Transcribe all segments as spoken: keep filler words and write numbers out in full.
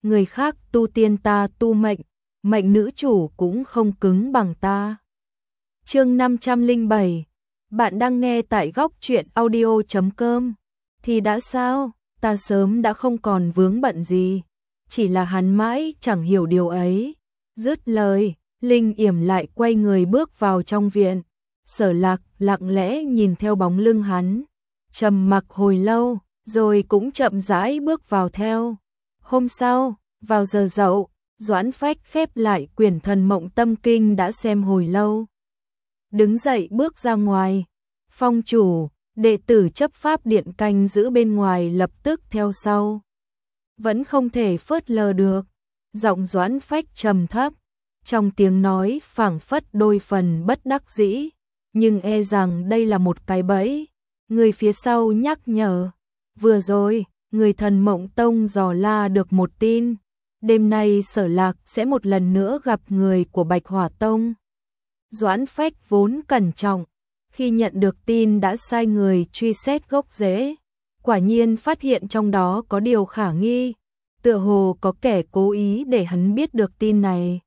người khác tu tiên ta tu mệnh, mệnh nữ chủ cũng không cứng bằng ta. Chương năm trăm lẻ bảy. Bạn đang nghe tại góc truyện audio chấm com. Thì đã sao, ta sớm đã không còn vướng bận gì, chỉ là hắn mãi chẳng hiểu điều ấy. Dứt lời, Linh Yểm lại quay người bước vào trong viện. Sở Lạc lặng lẽ nhìn theo bóng lưng hắn, trầm mặc hồi lâu, rồi cũng chậm rãi bước vào theo. Hôm sau, vào giờ dậu, Doãn Phách khép lại quyển Thần Mộng Tâm Kinh đã xem hồi lâu. Đứng dậy bước ra ngoài. Phong chủ, đệ tử chấp pháp điện canh giữ bên ngoài lập tức theo sau. Vẫn không thể phớt lờ được. Giọng Doãn Phách trầm thấp, trong tiếng nói phảng phất đôi phần bất đắc dĩ, nhưng e rằng đây là một cái bẫy. Người phía sau nhắc nhở, vừa rồi, người Thần Mộng Tông dò la được một tin, đêm nay Sở Lạc sẽ một lần nữa gặp người của Bạch Hỏa Tông. Doãn Phách vốn cẩn trọng, khi nhận được tin đã sai người truy xét gốc rễ, quả nhiên phát hiện trong đó có điều khả nghi, tựa hồ có kẻ cố ý để hắn biết được tin này.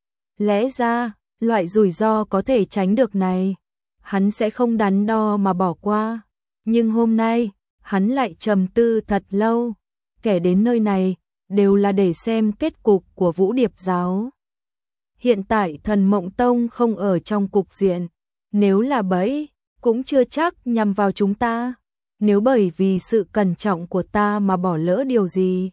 Lẽ ra, loại rủi ro có thể tránh được này, hắn sẽ không đắn đo mà bỏ qua, nhưng hôm nay, hắn lại trầm tư thật lâu, kẻ đến nơi này đều là để xem kết cục của Vũ Điệp giáo. Hiện tại Thần Mộng Tông không ở trong cục diện, nếu là bẫy, cũng chưa chắc nhằm vào chúng ta, nếu bởi vì sự cẩn trọng của ta mà bỏ lỡ điều gì.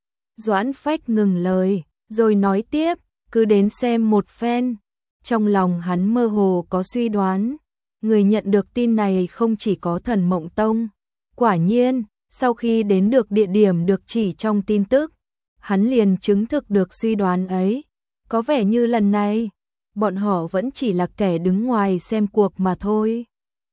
Doãn Phách ngừng lời, rồi nói tiếp, cứ đến xem một phen. Trong lòng hắn mơ hồ có suy đoán, người nhận được tin này không chỉ có Thần Mộng Tông. Quả nhiên, sau khi đến được địa điểm được chỉ trong tin tức, hắn liền chứng thực được suy đoán ấy. Có vẻ như lần này, bọn họ vẫn chỉ là kẻ đứng ngoài xem cuộc mà thôi.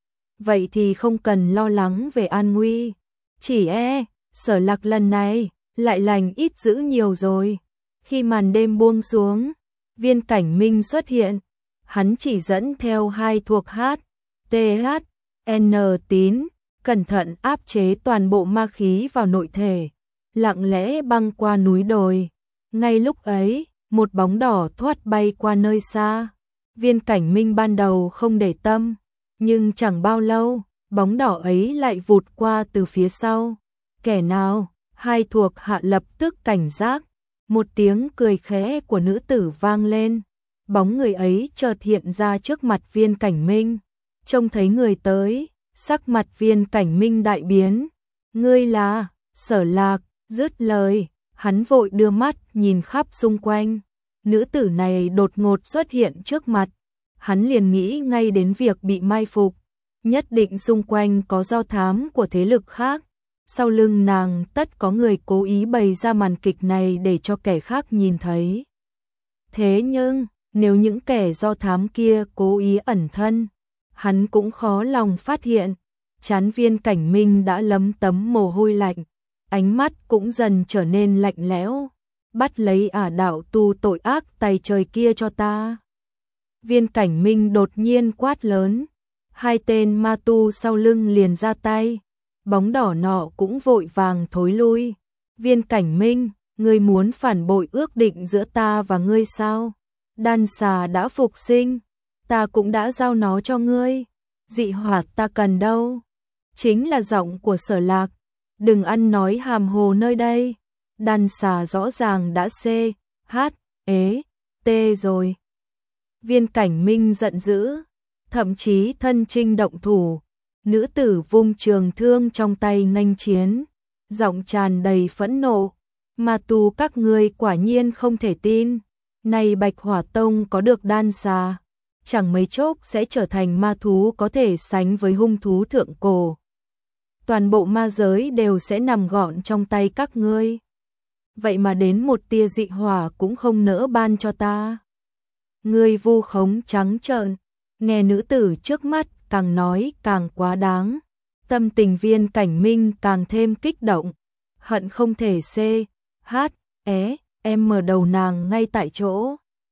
Vậy thì không cần lo lắng về an nguy. Chỉ e, Sở Lạc lần này, lại lành ít dữ nhiều rồi. Khi màn đêm buông xuống, Viên Cảnh Minh xuất hiện. Hắn chỉ dẫn theo hai thuộc H, T H, N tín, cẩn thận áp chế toàn bộ ma khí vào nội thể, lặng lẽ băng qua núi đồi. Ngay lúc ấy, một bóng đỏ thoát bay qua nơi xa. Viên Cảnh Minh ban đầu không để tâm, nhưng chẳng bao lâu, bóng đỏ ấy lại vụt qua từ phía sau. Kẻ nào? Hai thuộc hạ lập tức cảnh giác. Một tiếng cười khẽ của nữ tử vang lên. Bóng người ấy chợt hiện ra trước mặt Viên Cảnh Minh. Trông thấy người tới, sắc mặt Viên Cảnh Minh đại biến. Ngươi là Sở Lạc. Dứt lời, hắn vội đưa mắt nhìn khắp xung quanh. Nữ tử này đột ngột xuất hiện trước mặt. Hắn liền nghĩ ngay đến việc bị mai phục. Nhất định xung quanh có do thám của thế lực khác. Sau lưng nàng tất có người cố ý bày ra màn kịch này để cho kẻ khác nhìn thấy. Thế nhưng, nếu những kẻ do thám kia cố ý ẩn thân, hắn cũng khó lòng phát hiện. Trán Viên Cảnh Minh đã lấm tấm mồ hôi lạnh, ánh mắt cũng dần trở nên lạnh lẽo. Bắt lấy ả đạo tu tội ác tày trời kia cho ta. Viên Cảnh Minh đột nhiên quát lớn. Hai tên ma tu sau lưng liền ra tay. Bóng đỏ nọ cũng vội vàng thối lui. Viên Cảnh Minh, ngươi muốn phản bội ước định giữa ta và ngươi sao? Đan xà đã phục sinh, ta cũng đã giao nó cho ngươi. Dị hỏa ta cần đâu? Chính là giọng của Sở Lạc. Đừng ăn nói hàm hồ nơi đây. Đan xà rõ ràng đã C, H, ế, T rồi. Viên Cảnh Minh giận dữ, thậm chí thân chinh động thủ. Nữ tử vung trường thương trong tay nghênh chiến, giọng tràn đầy phẫn nộ. Ma tu các ngươi quả nhiên không thể tin. Này Bạch Hỏa Tông có được đan xà, chẳng mấy chốc sẽ trở thành ma thú có thể sánh với hung thú thượng cổ. Toàn bộ ma giới đều sẽ nằm gọn trong tay các ngươi. Vậy mà đến một tia dị hỏa cũng không nỡ ban cho ta. Ngươi vu khống trắng trợn. Nghe nữ tử trước mắt càng nói càng quá đáng. Tâm tình Viên Cảnh Minh càng thêm kích động. Hận không thể C, H, é, em mở đầu nàng ngay tại chỗ.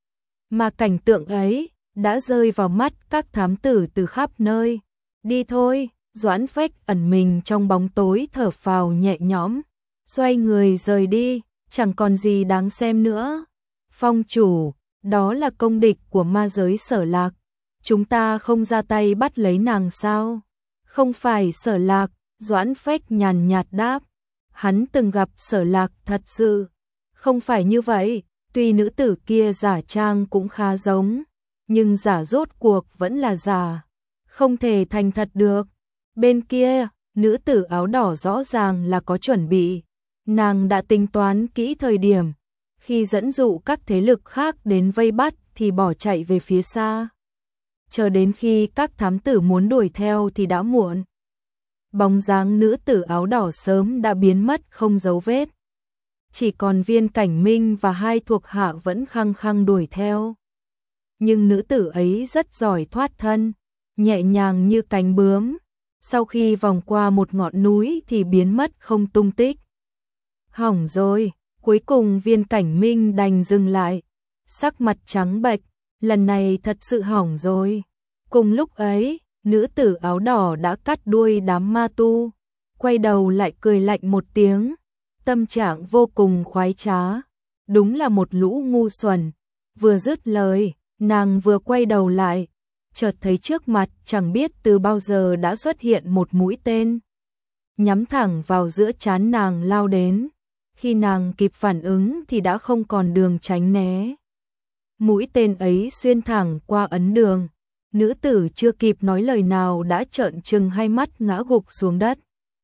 Mà cảnh tượng ấy đã rơi vào mắt các thám tử từ khắp nơi. Đi thôi, Doãn Phách ẩn mình trong bóng tối thở phào nhẹ nhõm, xoay người rời đi. chẳng còn gì đáng xem nữa. Phong chủ, đó là công địch của ma giới Sở Lạc, chúng ta không ra tay bắt lấy nàng sao? Không phải Sở Lạc, Doãn Phách nhàn nhạt đáp. Hắn từng gặp Sở Lạc thật sự. Không phải như vậy, tuy nữ tử kia giả trang cũng khá giống, nhưng giả rốt cuộc vẫn là giả, không thể thành thật được. Bên kia, nữ tử áo đỏ rõ ràng là có chuẩn bị, nàng đã tính toán kỹ thời điểm, khi dẫn dụ các thế lực khác đến vây bắt thì bỏ chạy về phía xa. Chờ đến khi các thám tử muốn đuổi theo thì đã muộn. Bóng dáng nữ tử áo đỏ sớm đã biến mất không dấu vết. Chỉ còn Viên Cảnh Minh và hai thuộc hạ vẫn khăng khăng đuổi theo. Nhưng nữ tử ấy rất giỏi thoát thân, nhẹ nhàng như cánh bướm. Sau khi vòng qua một ngọn núi thì biến mất không tung tích. Hỏng rồi, cuối cùng Viên Cảnh Minh đành dừng lại. Sắc mặt trắng bệch, lần này thật sự hỏng rồi. Cùng lúc ấy, nữ tử áo đỏ đã cắt đuôi đám ma tu, quay đầu lại cười lạnh một tiếng, tâm trạng vô cùng khoái trá. Đúng là một lũ ngu xuẩn. Vừa dứt lời, nàng vừa quay đầu lại, chợt thấy trước mặt chẳng biết từ bao giờ đã xuất hiện một mũi tên, nhắm thẳng vào giữa trán nàng lao đến. Khi nàng kịp phản ứng thì đã không còn đường tránh né. Mũi tên ấy xuyên thẳng qua ấn đường. Nữ tử chưa kịp nói lời nào đã trợn trừng hai mắt ngã gục xuống đất.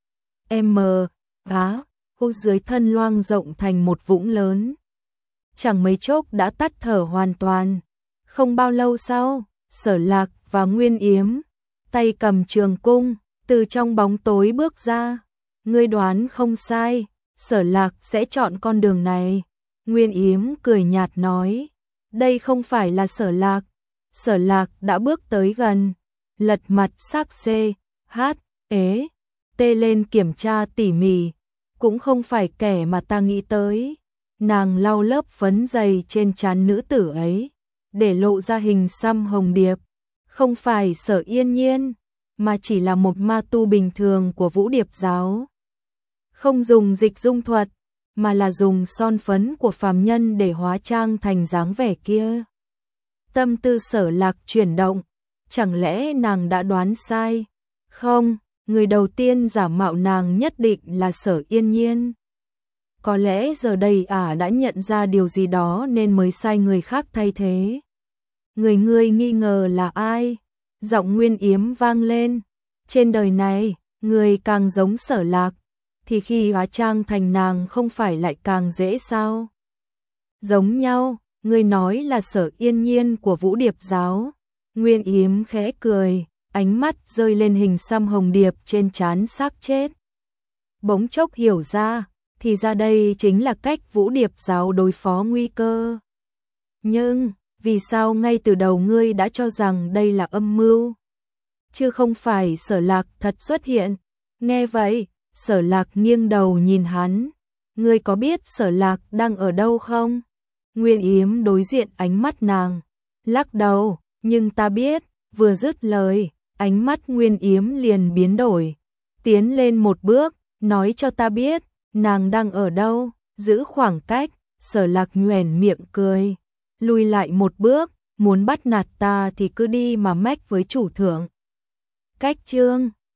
Em mờ, á, hô dưới thân loang rộng thành một vũng lớn. Chẳng mấy chốc đã tắt thở hoàn toàn. Không bao lâu sau, Sở Lạc và Nguyên Yếm, tay cầm trường cung, từ trong bóng tối bước ra. Ngươi đoán không sai, Sở Lạc sẽ chọn con đường này. Nguyên Yếm cười nhạt nói, đây không phải là Sở Lạc. Sở Lạc đã bước tới gần, lật mặt sắc xê, hát, ế, tê lên kiểm tra tỉ mỉ, cũng không phải kẻ mà ta nghĩ tới. Nàng lau lớp phấn dày trên trán nữ tử ấy, để lộ ra hình xăm hồng điệp. Không phải Sở Yên Nhiên, mà chỉ là một ma tu bình thường của Vũ Điệp giáo. Không dùng dịch dung thuật, mà là dùng son phấn của phàm nhân để hóa trang thành dáng vẻ kia. Tâm tư Sở Lạc chuyển động, chẳng lẽ nàng đã đoán sai? Không, người đầu tiên giả mạo nàng nhất định là Sở Yên Nhiên. Có lẽ giờ đây ả đã nhận ra điều gì đó nên mới sai người khác thay thế. Người ngươi nghi ngờ là ai? Giọng Nguyên Yếm vang lên. Trên đời này, người càng giống Sở Lạc, thì khi hóa trang thành nàng không phải lại càng dễ sao? Giống nhau, ngươi nói là Sở Yên Nhiên của Vũ Điệp giáo. Nguyên Yếm khẽ cười, ánh mắt rơi lên hình xăm hồng điệp trên trán xác chết. Bỗng chốc hiểu ra, thì ra đây chính là cách Vũ Điệp giáo đối phó nguy cơ. Nhưng, vì sao ngay từ đầu ngươi đã cho rằng đây là âm mưu? Chứ không phải Sở Lạc thật xuất hiện. Nghe vậy, Sở Lạc nghiêng đầu nhìn hắn. Ngươi có biết Sở Lạc đang ở đâu không? Nguyên Yếm đối diện ánh mắt nàng, lắc đầu, nhưng ta biết. Vừa dứt lời, ánh mắt Nguyên Yếm liền biến đổi, tiến lên một bước, nói cho ta biết, nàng đang ở đâu, giữ khoảng cách. Sở Lạc nhoẻn miệng cười, lùi lại một bước, muốn bắt nạt ta thì cứ đi mà mách với chủ thượng. Cách chương